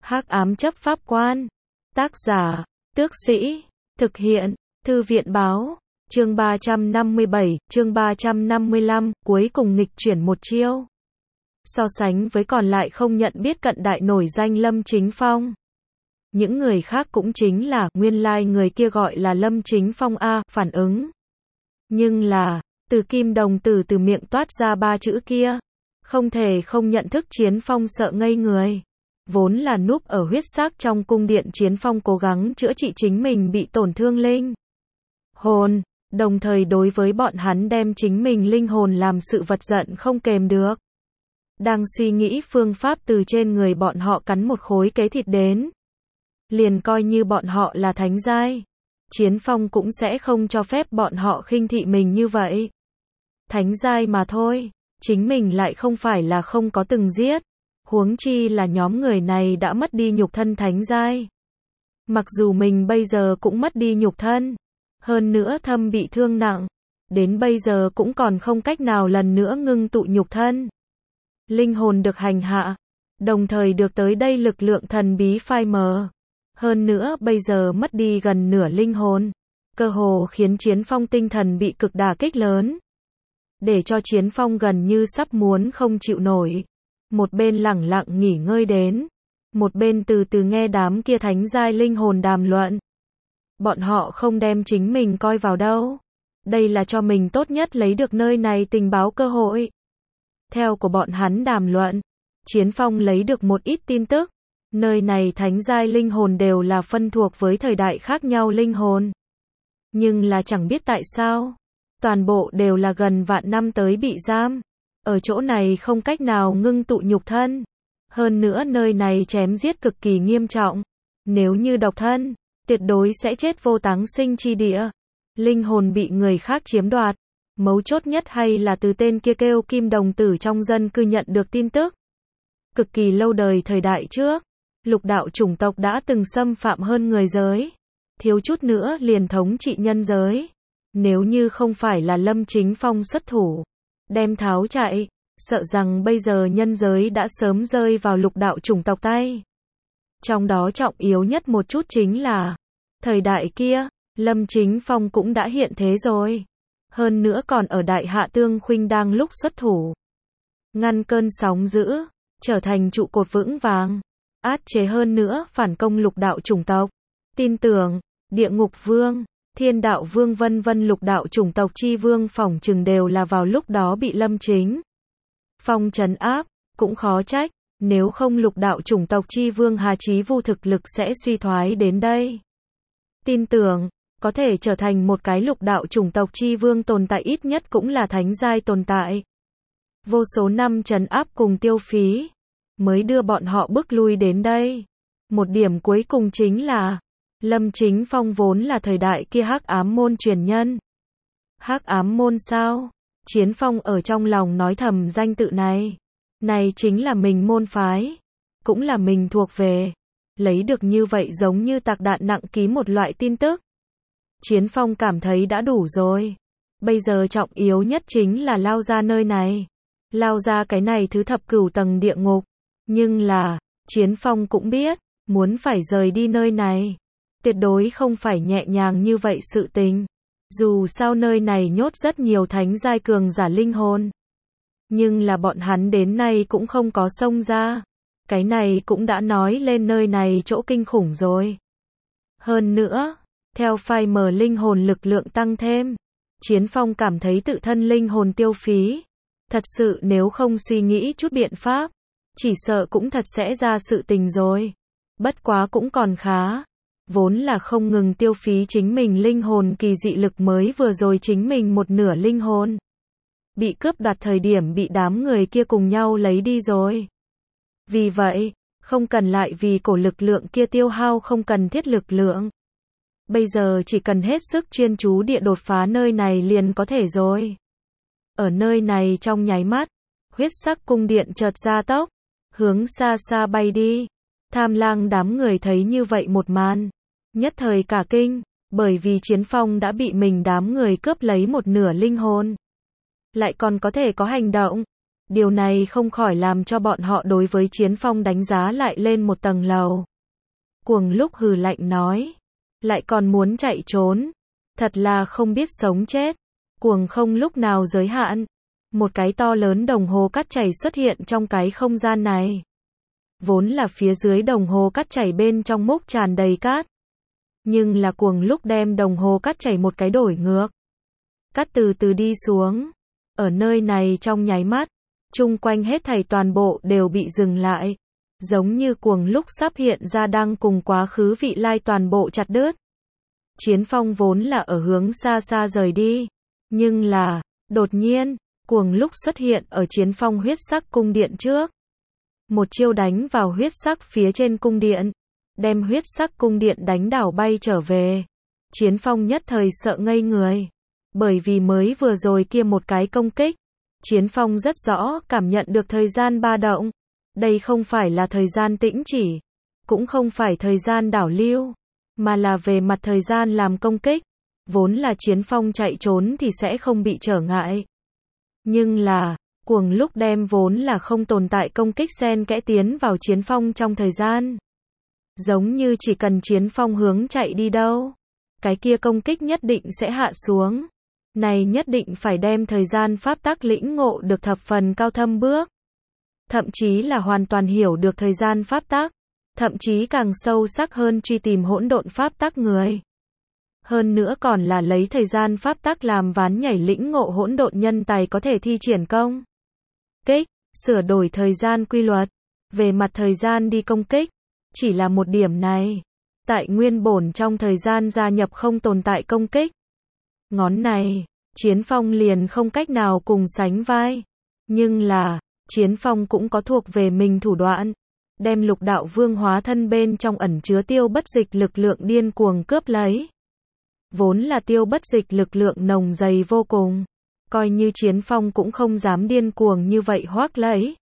Hắc ám chấp pháp quan. Tác giả, Tước Sĩ. Thực hiện, Thư viện báo. Chương 357, chương 355, cuối cùng nghịch chuyển một chiêu. So sánh với còn lại không nhận biết cận đại nổi danh Lâm Chính Phong. Những người khác cũng chính là, nguyên lai người kia gọi là Lâm Chính Phong a, phản ứng. Nhưng là, từ Kim Đồng Tử từ miệng toát ra ba chữ kia. Không thể không nhận thức Chiến Phong sợ ngây người. Vốn là núp ở huyết sắc trong cung điện Chiến Phong cố gắng chữa trị chính mình bị tổn thương linh hồn, đồng thời đối với bọn hắn đem chính mình linh hồn làm sự vật giận không kềm được. Đang suy nghĩ phương pháp từ trên người bọn họ cắn một khối kế thịt đến. Liền coi như bọn họ là thánh giai. Chiến Phong cũng sẽ không cho phép bọn họ khinh thị mình như vậy. Thánh giai mà thôi, chính mình lại không phải là không có từng giết. Huống chi là nhóm người này đã mất đi nhục thân thánh giai. Mặc dù mình bây giờ cũng mất đi nhục thân, hơn nữa thâm bị thương nặng, đến bây giờ cũng còn không cách nào lần nữa ngưng tụ nhục thân. Linh hồn được hành hạ, đồng thời được tới đây lực lượng thần bí phai mờ. Hơn nữa bây giờ mất đi gần nửa linh hồn, cơ hồ khiến Chiến Phong tinh thần bị cực đả kích lớn. Để cho Chiến Phong gần như sắp muốn không chịu nổi. Một bên lẳng lặng nghỉ ngơi đến, một bên từ từ nghe đám kia thánh giai linh hồn đàm luận. Bọn họ không đem chính mình coi vào đâu. Đây là cho mình tốt nhất lấy được nơi này tình báo cơ hội. Theo của bọn hắn đàm luận, Chiến Phong lấy được một ít tin tức. Nơi này thánh giai linh hồn đều là phân thuộc với thời đại khác nhau linh hồn. Nhưng là chẳng biết tại sao, toàn bộ đều là gần vạn năm tới bị giam. Ở chỗ này không cách nào ngưng tụ nhục thân. Hơn nữa nơi này chém giết cực kỳ nghiêm trọng. Nếu như độc thân, tuyệt đối sẽ chết vô táng sinh chi địa. Linh hồn bị người khác chiếm đoạt. Mấu chốt nhất hay là từ tên kia kêu Kim Đồng Tử trong dân cư nhận được tin tức. Cực kỳ lâu đời thời đại trước, lục đạo chủng tộc đã từng xâm phạm hơn người giới. Thiếu chút nữa liền thống trị nhân giới. Nếu như không phải là Lâm Chính Phong xuất thủ, đem tháo chạy, sợ rằng bây giờ nhân giới đã sớm rơi vào lục đạo chủng tộc tay. Trong đó trọng yếu nhất một chút chính là, thời đại kia, Lâm Chính Phong cũng đã hiện thế rồi. Hơn nữa còn ở Đại Hạ Tương Khuynh đang lúc xuất thủ. Ngăn cơn sóng dữ, trở thành trụ cột vững vàng. Át chế hơn nữa phản công lục đạo chủng tộc. Tin tưởng, Địa Ngục Vương, Thiên Đạo Vương vân vân lục đạo chủng tộc chi vương phỏng chừng đều là vào lúc đó bị Lâm Chính Phong trấn áp, cũng khó trách, nếu không lục đạo chủng tộc chi vương Hà Chí Vu thực lực sẽ suy thoái đến đây. Tin tưởng, có thể trở thành một cái lục đạo chủng tộc chi vương tồn tại ít nhất cũng là thánh giai tồn tại. Vô số năm trấn áp cùng tiêu phí, mới đưa bọn họ bước lui đến đây. Một điểm cuối cùng chính là, Lâm Chính Phong vốn là thời đại kia Hắc Ám môn truyền nhân. Hắc Ám môn sao? Chiến Phong ở trong lòng nói thầm danh tự này. Này chính là mình môn phái. Cũng là mình thuộc về. Lấy được như vậy giống như tạc đạn nặng ký một loại tin tức. Chiến Phong cảm thấy đã đủ rồi. Bây giờ trọng yếu nhất chính là lao ra nơi này. Lao ra cái này thứ thập cửu tầng địa ngục. Nhưng là, Chiến Phong cũng biết, muốn phải rời đi nơi này. Tuyệt đối không phải nhẹ nhàng như vậy sự tình. Dù sao nơi này nhốt rất nhiều thánh giai cường giả linh hồn. Nhưng là bọn hắn đến nay cũng không có xông ra. Cái này cũng đã nói lên nơi này chỗ kinh khủng rồi. Hơn nữa, theo phai mờ linh hồn lực lượng tăng thêm, Chiến Phong cảm thấy tự thân linh hồn tiêu phí. Thật sự nếu không suy nghĩ chút biện pháp, chỉ sợ cũng thật sẽ ra sự tình rồi. Bất quá cũng còn khá. Vốn là không ngừng tiêu phí chính mình linh hồn kỳ dị lực mới vừa rồi chính mình một nửa linh hồn. Bị cướp đoạt thời điểm bị đám người kia cùng nhau lấy đi rồi. Vì vậy, không cần lại vì cổ lực lượng kia tiêu hao không cần thiết lực lượng. Bây giờ chỉ cần hết sức chuyên chú địa đột phá nơi này liền có thể rồi. Ở nơi này trong nháy mắt, huyết sắc cung điện chợt gia tốc, hướng xa xa bay đi. Tham Lang đám người thấy như vậy một màn, nhất thời cả kinh, bởi vì Chiến Phong đã bị mình đám người cướp lấy một nửa linh hồn. Lại còn có thể có hành động. Điều này không khỏi làm cho bọn họ đối với Chiến Phong đánh giá lại lên một tầng lầu. Cuồng lúc hừ lạnh nói, lại còn muốn chạy trốn, thật là không biết sống chết. Cuồng không lúc nào giới hạn. Một cái to lớn đồng hồ cát chảy xuất hiện trong cái không gian này. Vốn là phía dưới đồng hồ cát chảy bên trong múc tràn đầy cát. Nhưng là cuồng lúc đem đồng hồ cát chảy một cái đổi ngược. Cát từ từ đi xuống. Ở nơi này trong nháy mắt, chung quanh hết thảy toàn bộ đều bị dừng lại. Giống như cuồng lúc sắp hiện ra đang cùng quá khứ vị lai toàn bộ chặt đứt. Chiến Phong vốn là ở hướng xa xa rời đi. Nhưng là, đột nhiên, cuồng lúc xuất hiện ở Chiến Phong huyết sắc cung điện trước. Một chiêu đánh vào huyết sắc phía trên cung điện. Đem huyết sắc cung điện đánh đảo bay trở về. Chiến Phong nhất thời sợ ngây người. Bởi vì mới vừa rồi kia một cái công kích. Chiến Phong rất rõ cảm nhận được thời gian ba động. Đây không phải là thời gian tĩnh chỉ. Cũng không phải thời gian đảo lưu. Mà là về mặt thời gian làm công kích. Vốn là Chiến Phong chạy trốn thì sẽ không bị trở ngại. Nhưng là, cuồng lúc đem vốn là không tồn tại công kích xen kẽ tiến vào Chiến Phong trong thời gian. Giống như chỉ cần Chiến Phong hướng chạy đi đâu, cái kia công kích nhất định sẽ hạ xuống. Này nhất định phải đem thời gian pháp tắc lĩnh ngộ được thập phần cao thâm bước. Thậm chí là hoàn toàn hiểu được thời gian pháp tắc. Thậm chí càng sâu sắc hơn truy tìm hỗn độn pháp tắc người. Hơn nữa còn là lấy thời gian pháp tắc làm ván nhảy lĩnh ngộ hỗn độn nhân tài có thể thi triển công kích, sửa đổi thời gian quy luật, về mặt thời gian đi công kích, chỉ là một điểm này. Tại nguyên bổn trong thời gian gia nhập không tồn tại công kích. Ngón này, Chiến Phong liền không cách nào cùng sánh vai. Nhưng là, Chiến Phong cũng có thuộc về mình thủ đoạn. Đem Lục Đạo Vương hóa thân bên trong ẩn chứa tiêu bất dịch lực lượng điên cuồng cướp lấy. Vốn là tiêu bất dịch lực lượng nồng dày vô cùng. Coi như Chiến Phong cũng không dám điên cuồng như vậy hoác lấy.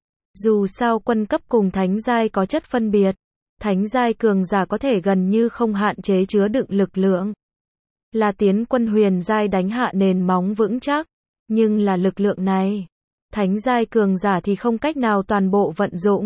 Dù sao quân cấp cùng thánh giai có chất phân biệt. Thánh giai cường giả có thể gần như không hạn chế chứa đựng lực lượng. Là tiến quân huyền giai đánh hạ nền móng vững chắc. Nhưng là lực lượng này, thánh giai cường giả thì không cách nào toàn bộ vận dụng.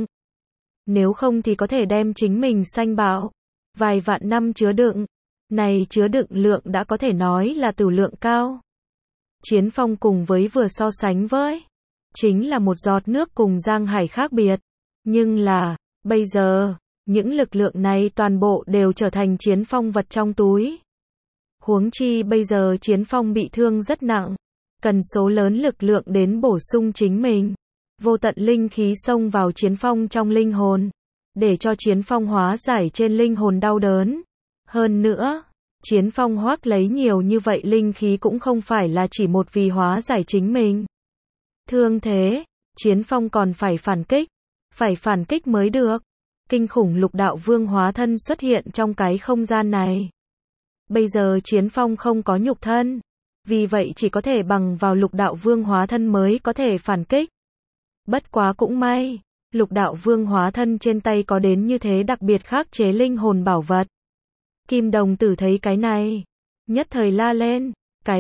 Nếu không thì có thể đem chính mình sanh bạo. Vài vạn năm chứa đựng. Này chứa đựng lượng đã có thể nói là tử lượng cao. Chiến Phong cùng với vừa so sánh với, chính là một giọt nước cùng giang hải khác biệt. Nhưng là, bây giờ, những lực lượng này toàn bộ đều trở thành Chiến Phong vật trong túi. Huống chi bây giờ Chiến Phong bị thương rất nặng. Cần số lớn lực lượng đến bổ sung chính mình. Vô tận linh khí xông vào Chiến Phong trong linh hồn. Để cho Chiến Phong hóa giải trên linh hồn đau đớn. Hơn nữa, Chiến Phong hoác lấy nhiều như vậy linh khí cũng không phải là chỉ một vì hóa giải chính mình. Thương thế, Chiến Phong còn phải phản kích. Phải phản kích mới được. Kinh khủng Lục Đạo Vương hóa thân xuất hiện trong cái không gian này. Bây giờ Chiến Phong không có nhục thân. Vì vậy chỉ có thể bằng vào Lục Đạo Vương hóa thân mới có thể phản kích. Bất quá cũng may, Lục Đạo Vương hóa thân trên tay có đến như thế đặc biệt khắc chế linh hồn bảo vật. Kim Đồng Tử thấy cái này, nhất thời la lên, cái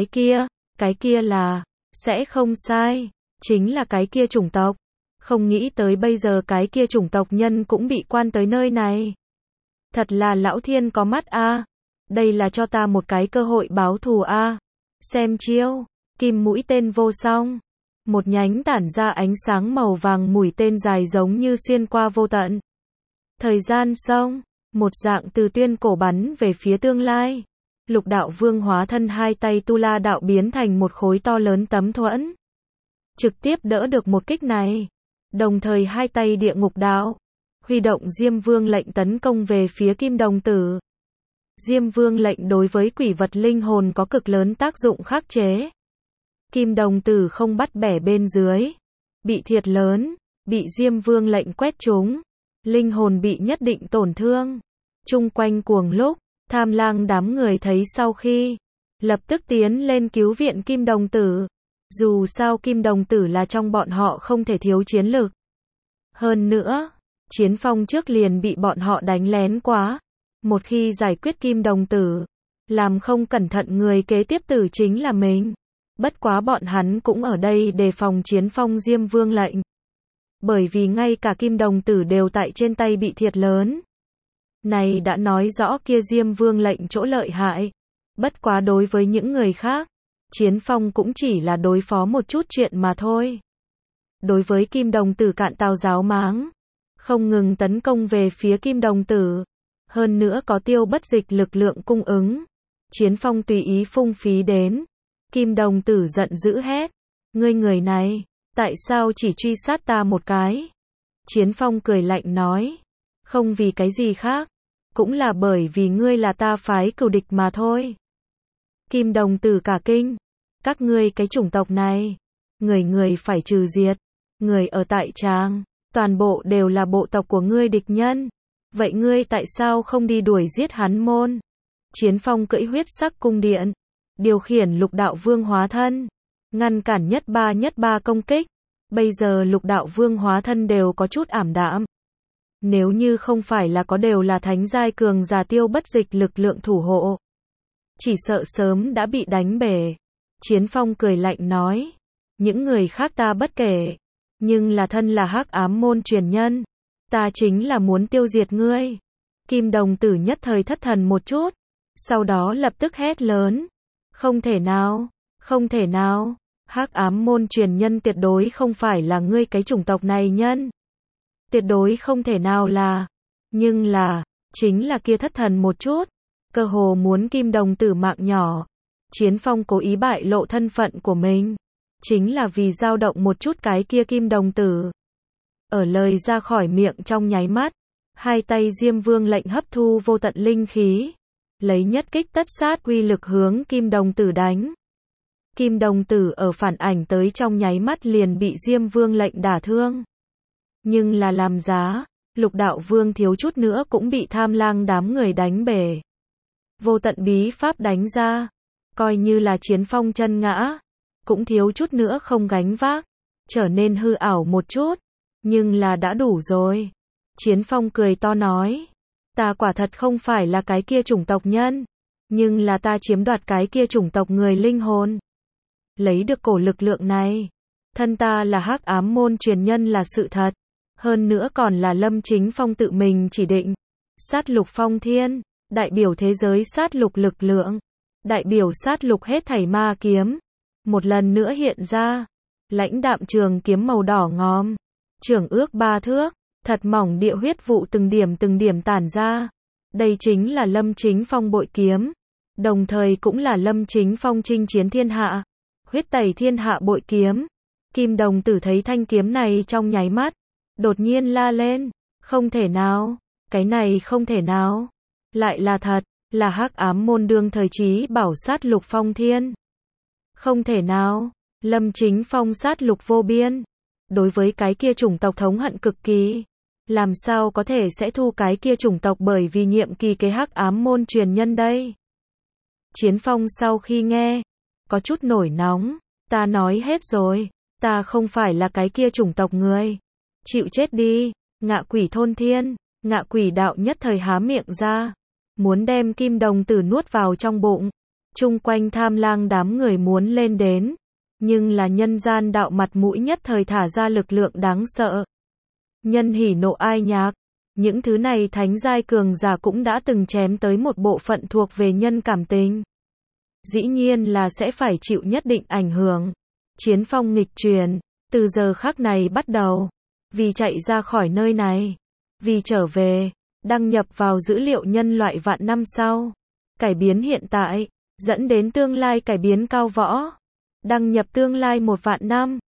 kia là, sẽ không sai, chính là cái kia chủng tộc. Không nghĩ tới bây giờ cái kia chủng tộc nhân cũng bị quan tới nơi này. Thật là lão thiên có mắt a. Đây là cho ta một cái cơ hội báo thù a. Xem chiêu, kim mũi tên vô song. Một nhánh tản ra ánh sáng màu vàng mũi tên dài giống như xuyên qua vô tận. Thời gian xong, một dạng từ tuyên cổ bắn về phía tương lai. Lục Đạo Vương hóa thân hai tay tu la đạo biến thành một khối to lớn tấm thuẫn. Trực tiếp đỡ được một kích này. Đồng thời hai tay địa ngục đạo. Huy động Diêm Vương lệnh tấn công về phía Kim Đồng Tử. Diêm Vương lệnh đối với quỷ vật linh hồn có cực lớn tác dụng khắc chế. Kim Đồng Tử không bắt bẻ bên dưới. Bị thiệt lớn. Bị Diêm Vương lệnh quét trúng. Linh hồn bị nhất định tổn thương. Chung quanh cuồng lúc, Tham Lang đám người thấy sau khi, lập tức tiến lên cứu viện Kim Đồng Tử. Dù sao Kim Đồng Tử là trong bọn họ không thể thiếu chiến lực. Hơn nữa, Chiến Phong trước liền bị bọn họ đánh lén quá. Một khi giải quyết Kim Đồng Tử, làm không cẩn thận người kế tiếp tử chính là mình. Bất quá bọn hắn cũng ở đây đề phòng Chiến Phong Diêm Vương lệnh. Bởi vì ngay cả Kim Đồng Tử đều tại trên tay bị thiệt lớn. Này đã nói rõ kia Diêm Vương lệnh chỗ lợi hại. Bất quá đối với những người khác, Chiến Phong cũng chỉ là đối phó một chút chuyện mà thôi. Đối với Kim Đồng Tử cạn tàu giáo máng, không ngừng tấn công về phía Kim Đồng Tử. Hơn nữa có Tiêu Bất Dịch lực lượng cung ứng. Chiến Phong tùy ý phung phí đến. Kim Đồng Tử giận dữ hét. Ngươi người này, tại sao chỉ truy sát ta một cái? Chiến Phong cười lạnh nói. Không vì cái gì khác. Cũng là bởi vì ngươi là ta phái cừu địch mà thôi. Kim Đồng Tử cả kinh. Các ngươi cái chủng tộc này. Người phải trừ diệt. Người ở tại Tràng. Toàn bộ đều là bộ tộc của ngươi địch nhân. Vậy ngươi tại sao không đi đuổi giết hắn môn? Chiến Phong cưỡi huyết sắc cung điện. Điều khiển Lục Đạo Vương hóa thân. Ngăn cản nhất ba công kích. Bây giờ Lục Đạo Vương hóa thân đều có chút ảm đạm. Nếu như không phải là có đều là thánh giai cường giả Tiêu Bất Dịch lực lượng thủ hộ. Chỉ sợ sớm đã bị đánh bể. Chiến Phong cười lạnh nói. Những người khác ta bất kể. Nhưng là thân là Hắc Ám môn truyền nhân. Ta chính là muốn tiêu diệt ngươi. Kim Đồng Tử nhất thời thất thần một chút. Sau đó lập tức hét lớn. Không thể nào. Không thể nào. Hắc Ám môn truyền nhân tuyệt đối không phải là ngươi cái chủng tộc này nhân. Tuyệt đối không thể nào là. Nhưng là, chính là kia thất thần một chút. Cơ hồ muốn Kim Đồng Tử mạng nhỏ. Chiến Phong cố ý bại lộ thân phận của mình. Chính là vì dao động một chút cái kia Kim Đồng Tử. Ở lời ra khỏi miệng trong nháy mắt. Hai tay Diêm Vương lệnh hấp thu vô tận linh khí. Lấy nhất kích tất sát uy lực hướng Kim Đồng Tử đánh. Kim Đồng Tử ở phản ảnh tới trong nháy mắt liền bị Diêm Vương lệnh đả thương. Nhưng là làm giá, Lục Đạo Vương thiếu chút nữa cũng bị Tham Lang đám người đánh bể. Vô tận bí pháp đánh ra, coi như là Chiến Phong chân ngã, cũng thiếu chút nữa không gánh vác, trở nên hư ảo một chút, nhưng là đã đủ rồi. Chiến Phong cười to nói, ta quả thật không phải là cái kia chủng tộc nhân, nhưng là ta chiếm đoạt cái kia chủng tộc người linh hồn. Lấy được cổ lực lượng này, thân ta là Hắc Ám môn truyền nhân là sự thật, hơn nữa còn là Lâm Chính Phong tự mình chỉ định. Sát lục phong thiên, đại biểu thế giới sát lục lực lượng, đại biểu sát lục hết thảy ma kiếm. Một lần nữa hiện ra, lãnh đạm trường kiếm màu đỏ ngòm, trường ước 3 thước, thật mỏng địa huyết vụ từng điểm tản ra. Đây chính là Lâm Chính Phong bội kiếm, đồng thời cũng là Lâm Chính Phong chinh chiến thiên hạ, huyết tẩy thiên hạ bội kiếm. Kim Đồng Tử thấy thanh kiếm này trong nháy mắt, đột nhiên la lên, không thể nào, cái này không thể nào, lại là thật, là Hắc Ám môn đương thời chí bảo sát lục phong thiên. Không thể nào, Lâm Chính Phong sát lục vô biên, đối với cái kia chủng tộc thống hận cực kỳ, làm sao có thể sẽ thu cái kia chủng tộc bởi vì nhiệm kỳ cái Hắc Ám môn truyền nhân đây. Chiến Phong sau khi nghe, có chút nổi nóng, ta nói hết rồi, ta không phải là cái kia chủng tộc người. Chịu chết đi, Ngạ Quỷ thôn thiên. Ngạ Quỷ đạo nhất thời há miệng ra, muốn đem Kim Đồng Tử nuốt vào trong bụng. Chung quanh Tham Lang đám người muốn lên đến, nhưng là nhân gian đạo mặt mũi nhất thời thả ra lực lượng đáng sợ. Nhân hỉ nộ ai nhạc, những thứ này thánh giai cường giả cũng đã từng chém tới một bộ phận thuộc về nhân cảm tình. Dĩ nhiên là sẽ phải chịu nhất định ảnh hưởng. Chiến Phong nghịch truyền, từ giờ khắc này bắt đầu, vì chạy ra khỏi nơi này, vì trở về, đăng nhập vào dữ liệu nhân loại vạn năm sau, cải biến hiện tại, dẫn đến tương lai cải biến cao võ, đăng nhập tương lai 1 vạn năm.